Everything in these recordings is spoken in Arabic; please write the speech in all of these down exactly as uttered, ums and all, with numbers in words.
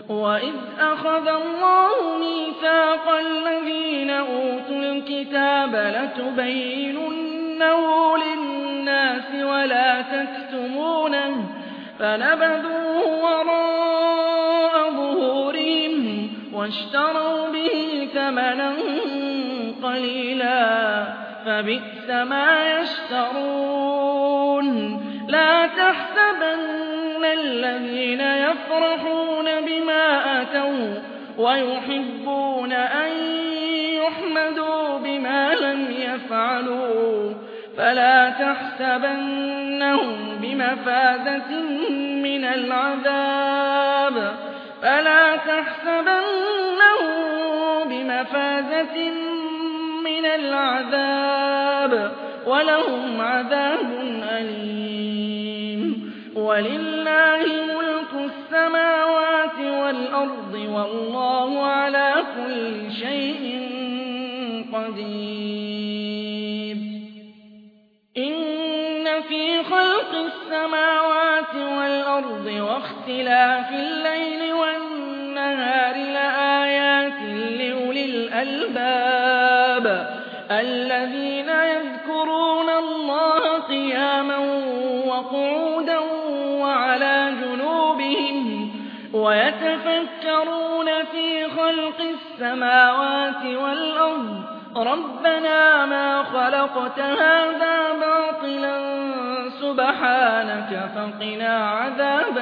وَإِذْ أَخَذَ اللَّهُ مِيثَاقَ الَّذِينَ أُوتُوا الْكِتَابَ لَتُبَيِّنُنَّهُ لِلنَّاسِ وَلَا تَكْتُمُونَهُ فَنَبَذُوهُ وَرَاءَ ظُهُورِهِمْ وَاشْتَرَوْا بِهِ ثَمَنًا قَلِيلًا فَبِئْسَ مَا يَشْتَرُونَ لَا تَحْسَبَنَّ الَّذِينَ يَفْرَحُونَ بِمَا أَتَوا وَيُحِبُّونَ أَن يُحْمَدُوا بِمَا لَمْ يَفْعَلُوا فَلَا تَحْسَبَنَّهُم بِمَفَازَةٍ مِّنَ الْعَذَابِ فَلَا تَحْسَبَنَّهُم بِمَفَازَةٍ مِّنَ الْعَذَابِ وَلَهُمْ عَذَابٌ أَلِيمٌ وَلِلَّهِ مُلْكُ السَّمَاوَاتِ وَالْأَرْضِ وَاللَّهُ عَلَىٰ كُلِّ شَيْءٍ قَدِيرٌ إِنَّ فِي خَلْقِ السَّمَاوَاتِ وَالْأَرْضِ وَاخْتِلَافِ اللَّيْلِ وَالنَّهَارِ لَآيَاتٍ لِّأُولِي الْأَلْبَابِ الَّذِينَ يَذْكُرُونَ اللَّهَ قِيَامًا وَقُعُودًا وَعَلَىٰ جُنُوبِهِمْ وَيَتَفَكَّرُونَ فِي خَلْقِ السَّمَاوَاتِ وَالْأَرْضِ رَبَّنَا مَا خَلَقْتَ هَٰذَا بَاطِلًا سُبْحَانَكَ فَقِنَا عَذَابَ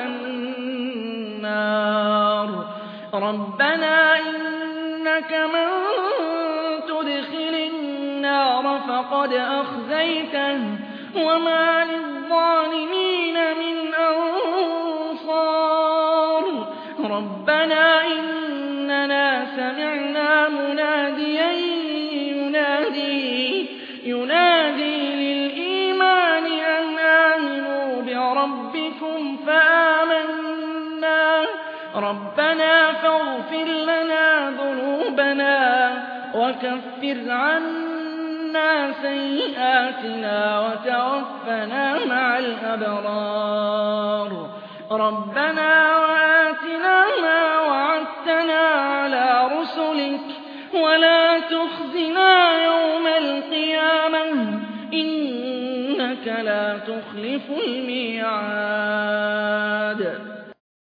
النَّارِ رَبَّنَا إِنَّكَ مَن تُدْخِلِ النَّارَ فَقَدْ أَخْزَيْتَهُ وَمَا لِلظَّالِمِينَ مِنْ أَنصَارٍ رَبَّنَا إِنَّنَا سَمِعْنَا مُنَادِيًا يُنَادِي يُنَادِي لِلْإِيمَانِ أَنْ آمِنُوا بِرَبِّكُمْ فَآمَنَّا رَبَّنَا فَاغْفِرْ لَنَا ذُنُوبَنَا وَكَفِّرْ عَنَّا سَيِّئَاتِنَا وَتَوَفَّنَا مَعَ الْأَبْرَارِ رَبَّنَا وَآتِنَا مَا وَعَدتَّنَا عَلَىٰ رُسُلِكَ وَلَا تُخْزِنَا يَوْمَ الْقِيَامَةِ إِنَّكَ لَا تُخْلِفُ الْمِيعَادَ